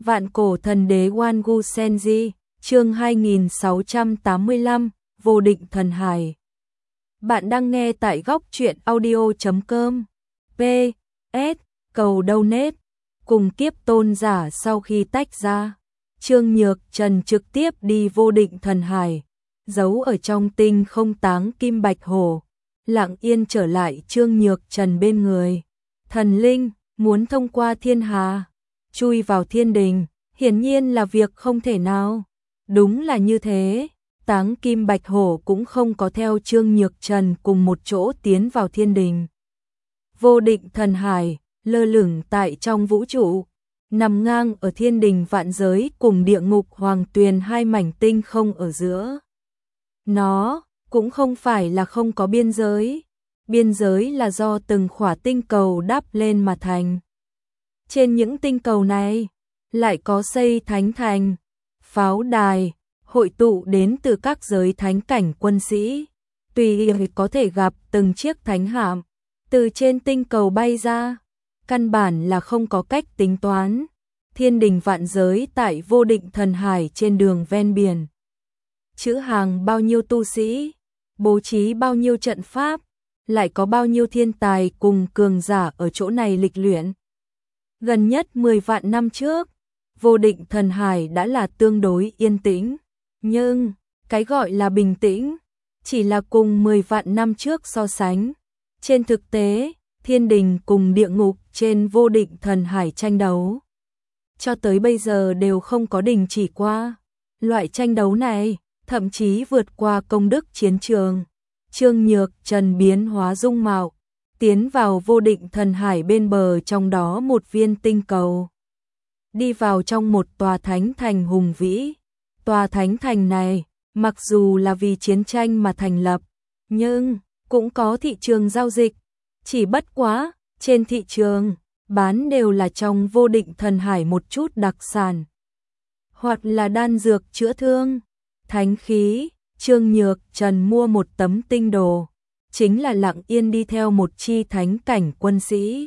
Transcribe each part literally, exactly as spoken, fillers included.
Vạn cổ thần đế Wangu Senji, chương hai nghìn sáu trăm tám mươi lăm, vô định thần hải. Bạn đang nghe tại góc truyện audio chấm com. P S cầu donate. Cùng kiếp tôn giả sau khi tách ra, Trương Nhược Trần trực tiếp đi vô định thần hải, giấu ở trong tinh không táng kim bạch hổ, lặng yên trở lại Trương Nhược Trần bên người. Thần linh muốn thông qua thiên hà, chui vào thiên đình, hiển nhiên là việc không thể nào. Đúng là như thế, táng kim bạch hổ cũng không có theo Trương Nhược Trần cùng một chỗ tiến vào thiên đình. Vô định thần hải, lơ lửng tại trong vũ trụ, nằm ngang ở thiên đình vạn giới cùng địa ngục hoàng tuyền hai mảnh tinh không ở giữa. Nó cũng không phải là không có biên giới, biên giới là do từng khỏa tinh cầu đắp lên mà thành. Trên những tinh cầu này, lại có xây thánh thành, pháo đài, hội tụ đến từ các giới thánh cảnh quân sĩ. Tùy có thể gặp từng chiếc thánh hạm, từ trên tinh cầu bay ra, căn bản là không có cách tính toán. Thiên đình vạn giới tại vô định thần hải trên đường ven biển. Chữ hàng bao nhiêu tu sĩ, bố trí bao nhiêu trận pháp, lại có bao nhiêu thiên tài cùng cường giả ở chỗ này lịch luyện. Gần nhất mười vạn năm trước, vô định thần hải đã là tương đối yên tĩnh, nhưng cái gọi là bình tĩnh chỉ là cùng mười vạn năm trước so sánh. Trên thực tế, thiên đình cùng địa ngục trên vô định thần hải tranh đấu, cho tới bây giờ đều không có đình chỉ qua. Loại tranh đấu này thậm chí vượt qua công đức chiến trường. Trương Nhược Trần biến hóa dung mạo, tiến vào vô định thần hải bên bờ trong đó một viên tinh cầu. Đi vào trong một tòa thánh thành hùng vĩ. Tòa thánh thành này, mặc dù là vì chiến tranh mà thành lập, nhưng cũng có thị trường giao dịch. Chỉ bất quá, trên thị trường, bán đều là trong vô định thần hải một chút đặc sản. Hoặc là đan dược chữa thương, thánh khí. Trương Nhược Trần mua một tấm tinh đồ, chính là lặng yên đi theo một chi thánh cảnh quân sĩ.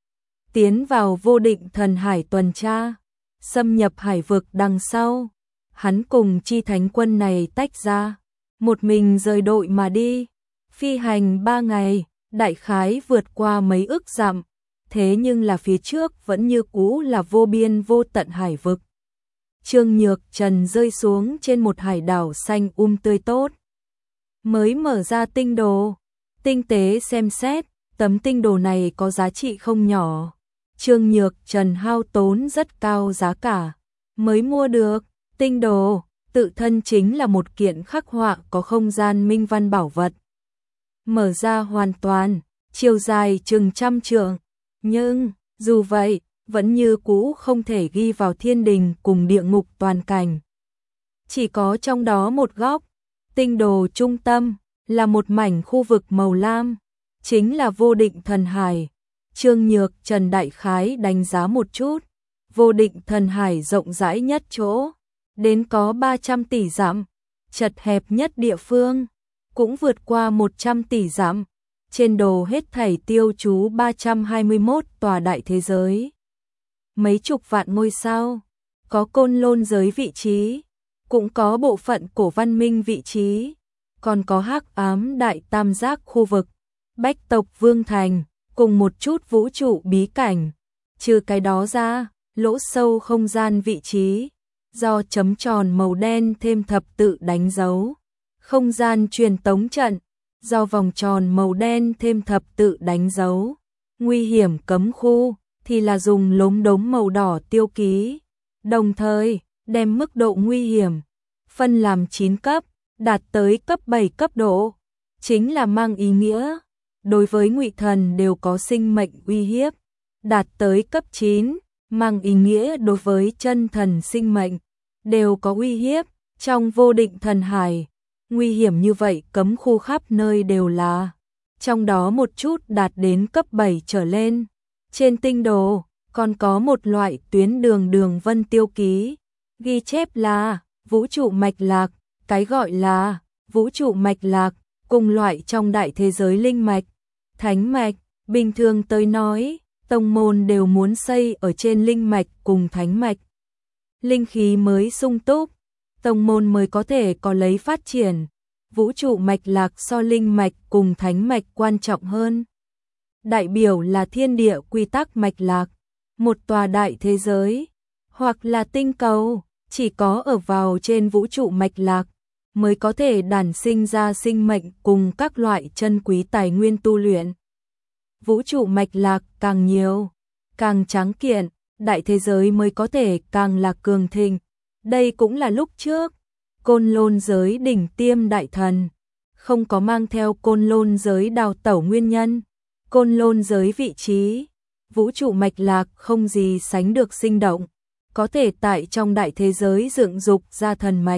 Tiến vào vô định thần hải tuần tra, xâm nhập hải vực đằng sau. Hắn cùng chi thánh quân này tách ra, một mình rời đội mà đi. Phi hành ba ngày, đại khái vượt qua mấy ức dặm. Thế nhưng là phía trước vẫn như cũ là vô biên vô tận hải vực. Trương Nhược Trần rơi xuống trên một hải đảo xanh um tươi tốt. Mới mở ra tinh đồ, tinh tế xem xét, tấm tinh đồ này có giá trị không nhỏ. Trương Nhược Trần hao tốn rất cao giá cả mới mua được. Tinh đồ tự thân chính là một kiện khắc họa có không gian minh văn bảo vật. Mở ra hoàn toàn, chiều dài chừng trăm trượng. Nhưng, dù vậy, vẫn như cũ không thể ghi vào thiên đình cùng địa ngục toàn cảnh. Chỉ có trong đó một góc, tinh đồ trung tâm, là một mảnh khu vực màu lam, chính là vô định thần hải. Trương Nhược Trần đại khái đánh giá một chút, vô định thần hải rộng rãi nhất chỗ, đến có ba trăm tỷ dặm, chật hẹp nhất địa phương, cũng vượt qua một trăm tỷ dặm. Trên đồ hết thảy tiêu chú ba trăm hai mươi mốt tòa đại thế giới. Mấy chục vạn ngôi sao, có côn lôn giới vị trí, cũng có bộ phận cổ văn minh vị trí, còn có hắc ám đại tam giác khu vực, bách tộc vương thành, cùng một chút vũ trụ bí cảnh. Trừ cái đó ra, lỗ sâu không gian vị trí, do chấm tròn màu đen thêm thập tự đánh dấu. Không gian truyền tống trận, do vòng tròn màu đen thêm thập tự đánh dấu. Nguy hiểm cấm khu thì là dùng lốm đốm màu đỏ tiêu ký. Đồng thời, đem mức độ nguy hiểm phân làm chín cấp, đạt tới cấp bảy cấp độ, chính là mang ý nghĩa đối với ngụy thần đều có sinh mệnh uy hiếp. Đạt tới cấp chín, mang ý nghĩa đối với chân thần sinh mệnh đều có uy hiếp. Trong vô định thần hải, nguy hiểm như vậy cấm khu khắp nơi đều là, trong đó một chút đạt đến cấp bảy trở lên. Trên tinh đồ, còn có một loại tuyến đường đường vân tiêu ký, ghi chép là vũ trụ mạch lạc. Cái gọi là vũ trụ mạch lạc, cùng loại trong đại thế giới linh mạch, thánh mạch. Bình thường tới nói, tông môn đều muốn xây ở trên linh mạch cùng thánh mạch. linh khí mới sung túc, tông môn mới có thể có lấy phát triển. Vũ trụ mạch lạc so linh mạch cùng thánh mạch quan trọng hơn. Đại biểu là thiên địa quy tắc mạch lạc, một tòa đại thế giới, hoặc là tinh cầu, chỉ có ở vào trên vũ trụ mạch lạc mới có thể đản sinh ra sinh mệnh cùng các loại chân quý tài nguyên tu luyện. Vũ trụ mạch lạc càng nhiều, càng tráng kiện, đại thế giới mới có thể càng là cường thịnh. Đây cũng là lúc trước Côn Lôn giới đỉnh tiêm đại thần không có mang theo Côn Lôn giới đào tẩu nguyên nhân. Côn Lôn giới vị trí, vũ trụ mạch lạc không gì sánh được sinh động, có thể tại trong đại thế giới dựng dục ra thần mạch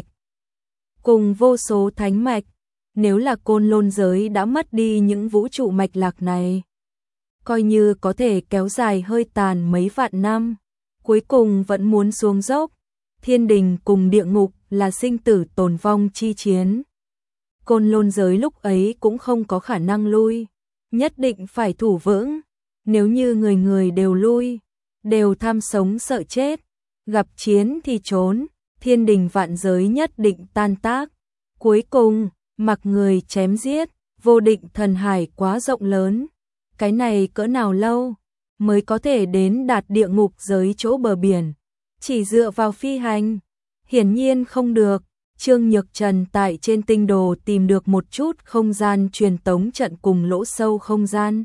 cùng vô số thánh mạch. Nếu là Côn Lôn giới đã mất đi những vũ trụ mạch lạc này, coi như có thể kéo dài hơi tàn mấy vạn năm, cuối cùng vẫn muốn xuống dốc. Thiên đình cùng địa ngục là sinh tử tồn vong chi chiến. Côn Lôn giới lúc ấy cũng không có khả năng lui, nhất định phải thủ vững. Nếu như người người đều lui, đều tham sống sợ chết, gặp chiến thì trốn, thiên đình vạn giới nhất định tan tác. Cuối cùng, mặc người chém giết, vô định thần hải quá rộng lớn. Cái này cỡ nào lâu mới có thể đến đạt địa ngục giới chỗ bờ biển? Chỉ dựa vào phi hành, hiển nhiên không được. Trương Nhược Trần tại trên tinh đồ tìm được một chút không gian truyền tống trận cùng lỗ sâu không gian,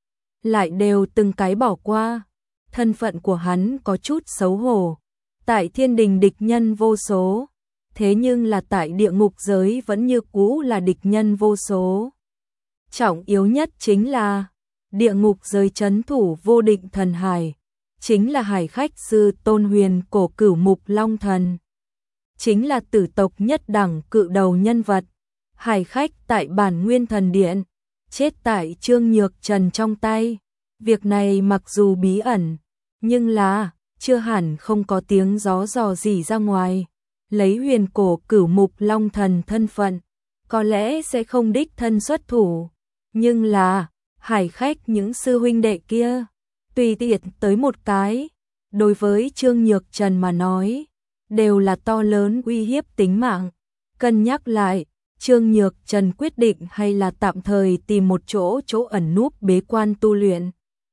lại đều từng cái bỏ qua. Thân phận của hắn có chút xấu hổ. Tại thiên đình địch nhân vô số, thế nhưng là tại địa ngục giới vẫn như cũ là địch nhân vô số. Trọng yếu nhất chính là địa ngục giới trấn thủ vô định thần hải, chính là hải khách sư Tôn Huyền cổ cửu mục long thần, chính là tử tộc nhất đẳng cự đầu nhân vật. Hải khách tại bản nguyên thần điện, chết tại Trương Nhược Trần trong tay. Việc này mặc dù bí ẩn, nhưng là chưa hẳn không có tiếng gió dò dỉ ra ngoài. Lấy huyền cổ cửu mục long thần thân phận, có lẽ sẽ không đích thân xuất thủ, nhưng là hải khách những sư huynh đệ kia, tùy tiện tới một cái, đối với Trương Nhược Trần mà nói, đều là to lớn uy hiếp tính mạng. Cân nhắc lại, Trương Nhược Trần quyết định hay là tạm thời tìm một chỗ chỗ ẩn núp bế quan tu luyện.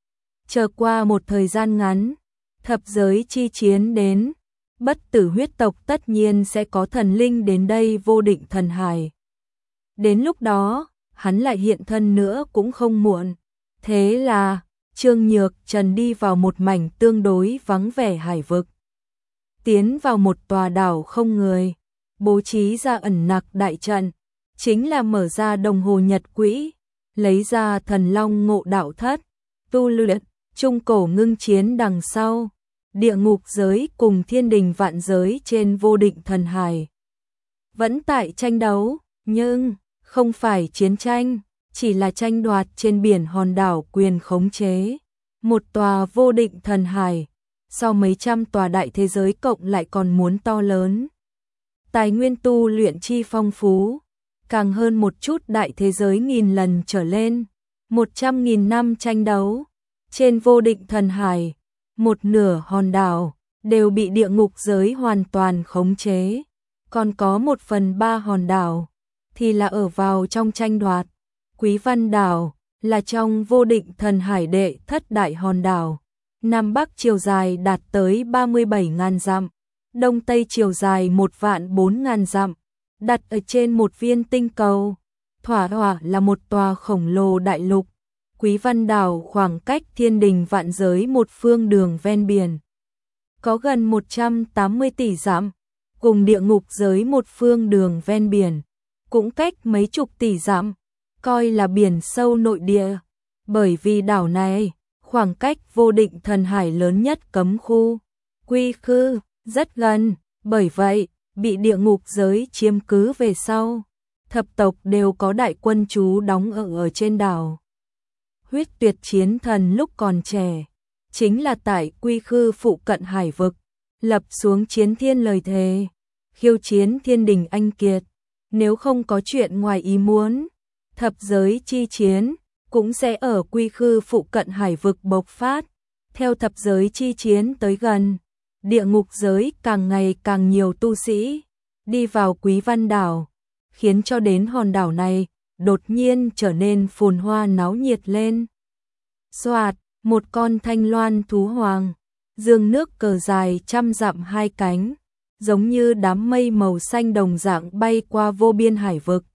Chờ qua một thời gian ngắn, thập giới chi chiến đến, bất tử huyết tộc tất nhiên sẽ có thần linh đến đây vô định thần hải. Đến lúc đó, hắn lại hiện thân nữa cũng không muộn. Thế là, Trương Nhược Trần đi vào một mảnh tương đối vắng vẻ hải vực. Tiến vào một tòa đảo không người, bố trí ra ẩn nặc đại trận, chính là mở ra đồng hồ nhật quỹ, lấy ra thần long ngộ đạo thất, tu luyện, trung cổ ngưng chiến đằng sau. Địa ngục giới cùng thiên đình vạn giới trên vô định thần hải vẫn tại tranh đấu, nhưng không phải chiến tranh, chỉ là tranh đoạt trên biển hòn đảo quyền khống chế. Một tòa vô định thần hải, so mấy trăm tòa đại thế giới cộng lại còn muốn to lớn. Tài nguyên tu luyện chi phong phú, càng hơn một chút đại thế giới nghìn lần trở lên. Một trăm nghìn năm tranh đấu, trên vô định thần hải, một nửa hòn đảo đều bị địa ngục giới hoàn toàn khống chế, còn có một phần ba hòn đảo thì là ở vào trong tranh đoạt. Quý Văn đảo là trong vô định thần hải đệ thất đại hòn đảo, Nam Bắc chiều dài đạt tới ba mươi bảy nghìn dặm, Đông Tây chiều dài một vạn bốn nghìn dặm, đặt ở trên một viên tinh cầu, thỏa thỏa là một tòa khổng lồ đại lục. Quý Văn đảo khoảng cách thiên đình vạn giới một phương đường ven biển, có gần một trăm tám mươi tỷ dặm, cùng địa ngục giới một phương đường ven biển, cũng cách mấy chục tỷ dặm, coi là biển sâu nội địa. Bởi vì đảo này, khoảng cách vô định thần hải lớn nhất cấm khu, quy khư, rất gần, bởi vậy, bị địa ngục giới chiếm cứ về sau. Thập tộc đều có đại quân trú đóng ở ở trên đảo. Huyết Tuyệt chiến thần lúc còn trẻ, chính là tại quy khư phụ cận hải vực, lập xuống chiến thiên lời thề, khiêu chiến thiên đình anh kiệt. Nếu không có chuyện ngoài ý muốn, thập giới chi chiến cũng sẽ ở quy khư phụ cận hải vực bộc phát. Theo thập giới chi chiến tới gần, địa ngục giới càng ngày càng nhiều tu sĩ đi vào Quý Văn đảo, khiến cho đến hòn đảo này đột nhiên trở nên phồn hoa náo nhiệt lên. Soạt, một con thanh loan thú hoàng, dương nước cờ dài trăm dặm hai cánh, giống như đám mây màu xanh đồng dạng bay qua vô biên hải vực.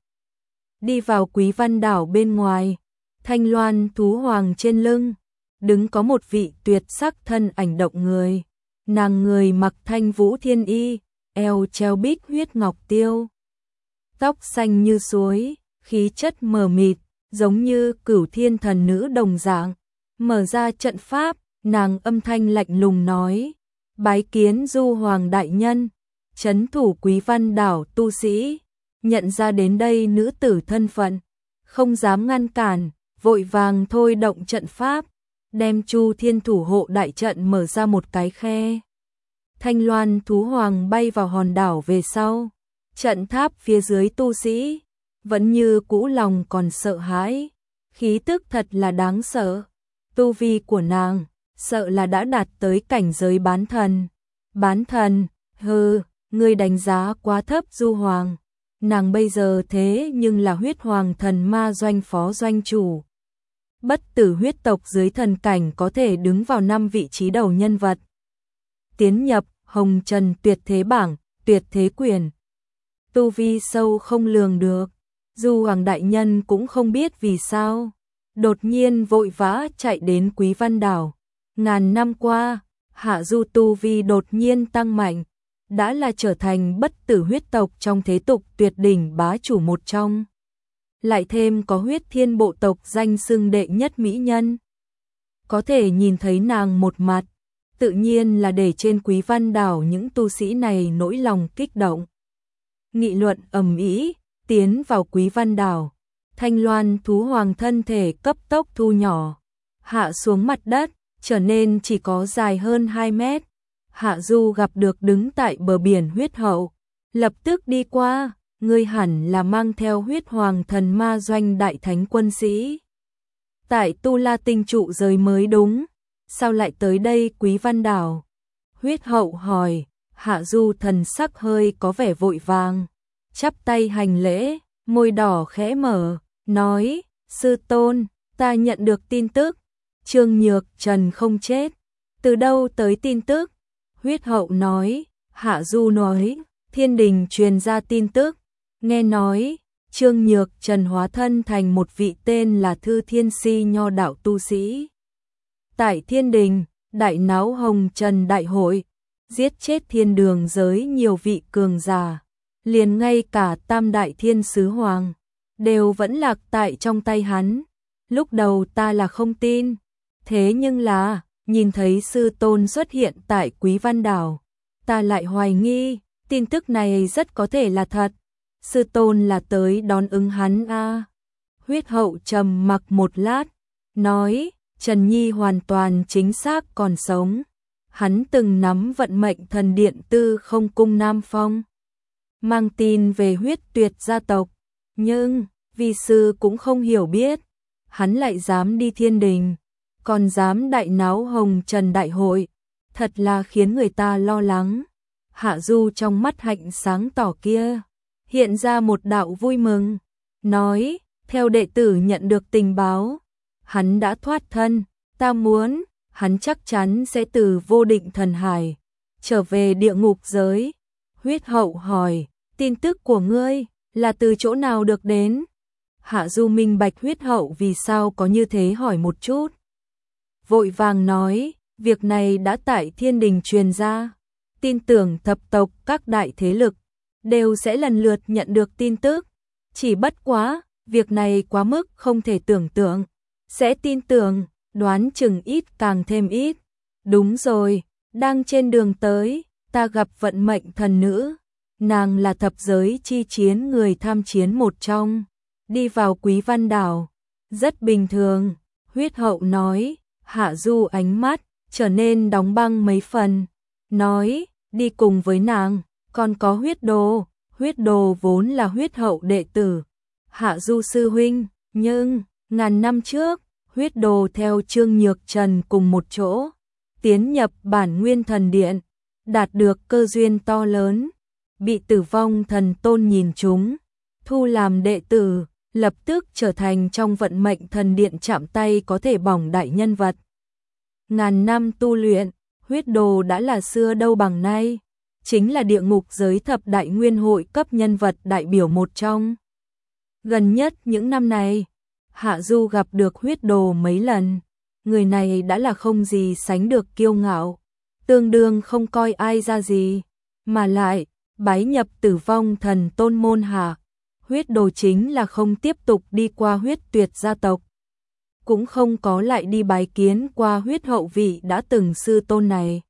Đi vào Quý Văn đảo bên ngoài, thanh loan thú hoàng trên lưng, đứng có một vị tuyệt sắc thân ảnh động người. Nàng người mặc thanh vũ thiên y, eo treo bích huyết ngọc tiêu. Tóc xanh như suối, khí chất mờ mịt, giống như cửu thiên thần nữ đồng dạng. Mở ra trận pháp, nàng âm thanh lạnh lùng nói, bái kiến du hoàng đại nhân, trấn thủ Quý Văn đảo tu sĩ, nhận ra đến đây nữ tử thân phận, không dám ngăn cản, vội vàng thôi động trận pháp, đem Chu Thiên thủ hộ đại trận mở ra một cái khe. Thanh loan thú hoàng bay vào hòn đảo về sau, trận tháp phía dưới tu sĩ, vẫn như cũ lòng còn sợ hãi, khí tức thật là đáng sợ. Tu vi của nàng, sợ là đã đạt tới cảnh giới bán thần. Bán thần, hừ, ngươi đánh giá quá thấp du hoàng. Nàng bây giờ thế nhưng là huyết hoàng thần ma doanh phó doanh chủ. Bất tử huyết tộc dưới thần cảnh có thể đứng vào năm vị trí đầu nhân vật. Tiến nhập hồng trần tuyệt thế bảng, tuyệt thế quyền. Tu vi sâu không lường được. Du hoàng đại nhân cũng không biết vì sao. Đột nhiên vội vã chạy đến Quý Văn đảo. Ngàn năm qua, hạ du tu vi đột nhiên tăng mạnh. Đã là trở thành bất tử huyết tộc trong thế tục tuyệt đỉnh bá chủ một trong. Lại thêm có huyết thiên bộ tộc danh xưng đệ nhất mỹ nhân. Có thể nhìn thấy nàng một mặt, tự nhiên là để trên Quý Văn đảo những tu sĩ này nỗi lòng kích động. Nghị luận ầm ĩ, tiến vào Quý Văn đảo. Thanh loan thú hoàng thân thể cấp tốc thu nhỏ, hạ xuống mặt đất, trở nên chỉ có dài hơn hai mét. Hạ Du gặp được đứng tại bờ biển huyết hậu, lập tức đi qua, ngươi hẳn là mang theo huyết hoàng thần ma doanh đại thánh quân sĩ. Tại Tu La tinh trụ giới mới đúng, sao lại tới đây Quý Văn đảo? Huyết hậu hỏi, Hạ Du thần sắc hơi có vẻ vội vàng, chắp tay hành lễ, môi đỏ khẽ mở, nói, sư tôn, ta nhận được tin tức, Trương Nhược Trần không chết, từ đâu tới tin tức? Huyết hậu nói, Hạ Du nói, thiên đình truyền ra tin tức, nghe nói, Trương Nhược Trần hóa thân thành một vị tên là Thư Thiên Si nho đạo tu sĩ. Tại thiên đình, đại náo hồng trần đại hội, giết chết thiên đường giới nhiều vị cường giả, liền ngay cả tam đại thiên sứ hoàng, đều vẫn lạc tại trong tay hắn. Lúc đầu ta là không tin, thế nhưng là, nhìn thấy sư tôn xuất hiện tại Quý Văn đảo, ta lại hoài nghi, tin tức này rất có thể là thật. Sư tôn là tới đón ứng hắn a. À. Huyết hậu trầm mặc một lát, nói, Trần Nhi hoàn toàn chính xác còn sống. Hắn từng nắm vận mệnh thần điện Tư Không cung Nam Phong, mang tin về huyết tuyệt gia tộc, nhưng vi sư cũng không hiểu biết, hắn lại dám đi thiên đình, còn dám đại náo hồng trần đại hội, thật là khiến người ta lo lắng. Hạ Du trong mắt hạnh sáng tỏ kia, hiện ra một đạo vui mừng, nói, theo đệ tử nhận được tình báo, hắn đã thoát thân, ta muốn, hắn chắc chắn sẽ từ vô định thần hải, trở về địa ngục giới. Huyết hậu hỏi, tin tức của ngươi, là từ chỗ nào được đến? Hạ Du minh bạch huyết hậu vì sao có như thế hỏi một chút. Vội vàng nói, việc này đã tại thiên đình truyền ra, tin tưởng thập tộc các đại thế lực, đều sẽ lần lượt nhận được tin tức. Chỉ bất quá, việc này quá mức không thể tưởng tượng, sẽ tin tưởng, đoán chừng ít càng thêm ít. Đúng rồi, đang trên đường tới, ta gặp vận mệnh thần nữ, nàng là thập giới chi chiến người tham chiến một trong, đi vào Quý Văn đảo, rất bình thường. Huyết hậu nói, Hạ Du ánh mắt trở nên đóng băng mấy phần, nói, đi cùng với nàng, còn có huyết đồ. Huyết đồ vốn là huyết hậu đệ tử, Hạ Du sư huynh, nhưng, ngàn năm trước, huyết đồ theo Trương Nhược Trần cùng một chỗ, tiến nhập bản nguyên thần điện, đạt được cơ duyên to lớn, bị Tử Vong Thần Tôn nhìn trúng, thu làm đệ tử, lập tức trở thành trong vận mệnh thần điện chạm tay có thể bỏng đại nhân vật. Ngàn năm tu luyện, huyết đồ đã là xưa đâu bằng nay, chính là địa ngục giới thập đại nguyên hội cấp nhân vật đại biểu một trong. Gần nhất những năm này, Hạ Du gặp được huyết đồ mấy lần, người này đã là không gì sánh được kiêu ngạo, tương đương không coi ai ra gì, mà lại bái nhập Tử Vong Thần Tôn môn hạ. Huyết đồ chính là không tiếp tục đi qua huyết tuyệt gia tộc, cũng không có lại đi bái kiến qua huyết hậu vị đã từng sư tôn này.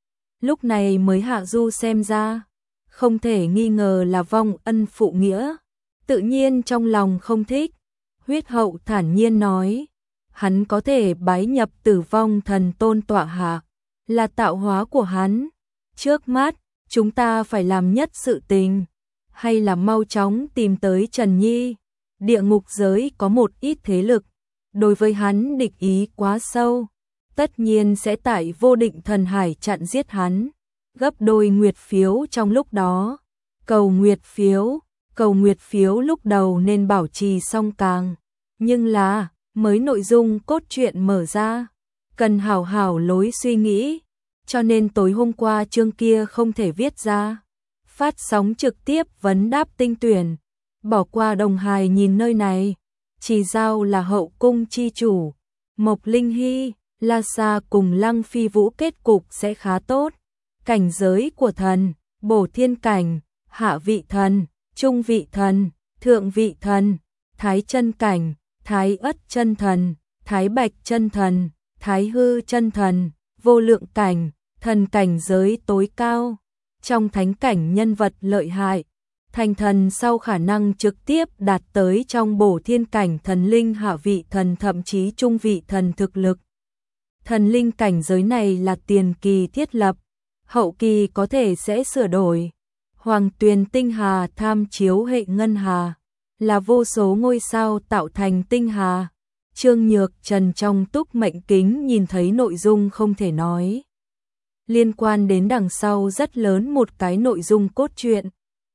Lúc này mới Hạ Du xem ra, không thể nghi ngờ là vong ân phụ nghĩa, tự nhiên trong lòng không thích. Huyết hậu thản nhiên nói, hắn có thể bái nhập Tử Vong Thần Tôn tọa hạ, là tạo hóa của hắn. Trước mắt, chúng ta phải làm nhất sự tình, hay là mau chóng tìm tới Trần Nhi. Địa ngục giới có một ít thế lực, đối với hắn địch ý quá sâu, tất nhiên sẽ tại Vô Định Thần Hải chặn giết hắn, gấp đôi nguyệt phiếu trong lúc đó. Cầu nguyệt phiếu, cầu nguyệt phiếu lúc đầu nên bảo trì song càng, nhưng là, mới nội dung cốt truyện mở ra, cần hảo hảo lối suy nghĩ, cho nên tối hôm qua chương kia không thể viết ra. Phát sóng trực tiếp vấn đáp tinh tuyển, bỏ qua đồng hài nhìn nơi này, chỉ giao là hậu cung chi chủ, Mộc Linh Hy, La Sa cùng Lăng Phi Vũ kết cục sẽ khá tốt. Cảnh giới của thần, bổ thiên cảnh, hạ vị thần, trung vị thần, thượng vị thần, thái chân cảnh, thái ất chân thần, thái bạch chân thần, thái hư chân thần, vô lượng cảnh, thần cảnh giới tối cao. Trong thánh cảnh nhân vật lợi hại, thành thần sau khả năng trực tiếp đạt tới trong bổ thiên cảnh thần linh hạ vị thần thậm chí trung vị thần thực lực. Thần linh cảnh giới này là tiền kỳ thiết lập, hậu kỳ có thể sẽ sửa đổi. Hoàng tuyền tinh hà tham chiếu hệ ngân hà, là vô số ngôi sao tạo thành tinh hà. Trương Nhược Trần trong túc mệnh kính nhìn thấy nội dung không thể nói. Liên quan đến đằng sau rất lớn một cái nội dung cốt truyện.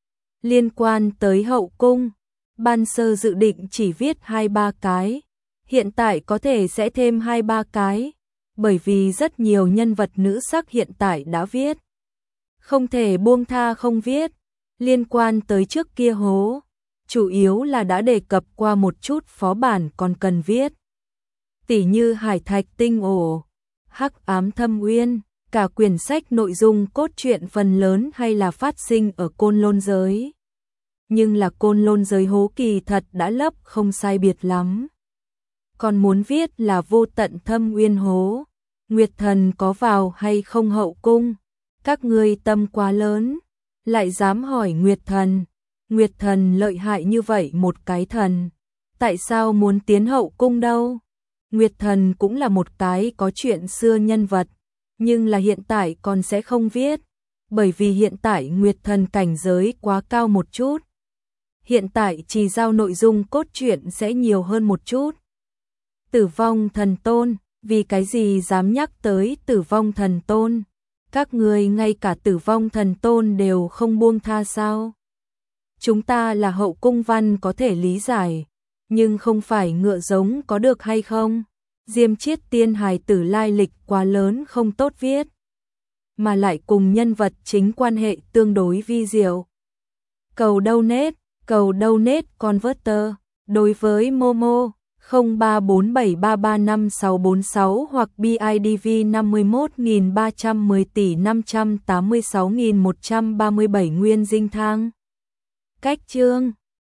Liên quan tới hậu cung, ban sơ dự định chỉ viết hai ba cái, hiện tại có thể sẽ thêm hai ba cái, bởi vì rất nhiều nhân vật nữ sắc hiện tại đã viết. Không thể buông tha không viết, liên quan tới trước kia hố, chủ yếu là đã đề cập qua một chút phó bản còn cần viết. Tỉ như Hải Thạch Tinh Ổ, Hắc Ám Thâm Uyên, cả quyển sách nội dung cốt truyện phần lớn hay là phát sinh ở Côn Lôn giới. Nhưng là Côn Lôn giới hố kỳ thật đã lấp không sai biệt lắm. Còn muốn viết là Vô Tận Thâm Uyên hố, Nguyệt Thần có vào hay không hậu cung? Các ngươi tâm quá lớn, lại dám hỏi Nguyệt Thần. Nguyệt Thần lợi hại như vậy một cái thần, tại sao muốn tiến hậu cung đâu? Nguyệt Thần cũng là một cái có chuyện xưa nhân vật, nhưng là hiện tại còn sẽ không viết, bởi vì hiện tại Nguyệt Thần cảnh giới quá cao một chút. Hiện tại chỉ giao nội dung cốt truyện sẽ nhiều hơn một chút. Tử Vong Thần Tôn, vì cái gì dám nhắc tới Tử Vong Thần Tôn? Các người ngay cả Tử Vong Thần Tôn đều không buông tha sao? Chúng ta là hậu cung văn có thể lý giải, nhưng không phải ngựa giống có được hay không? Diêm Chiết Tiên hài tử lai lịch quá lớn không tốt viết, mà lại cùng nhân vật chính quan hệ tương đối vi diệu. Cầu donate, cầu donate converter, đối với Momo không ba bốn bảy ba ba năm sáu bốn sáu hoặc bê i đê vê năm mươi mốt nghìn ba trăm mười tỷ năm trăm tám mươi sáu nghìn một trăm ba mươi bảy nguyên dinh thang. Cách chương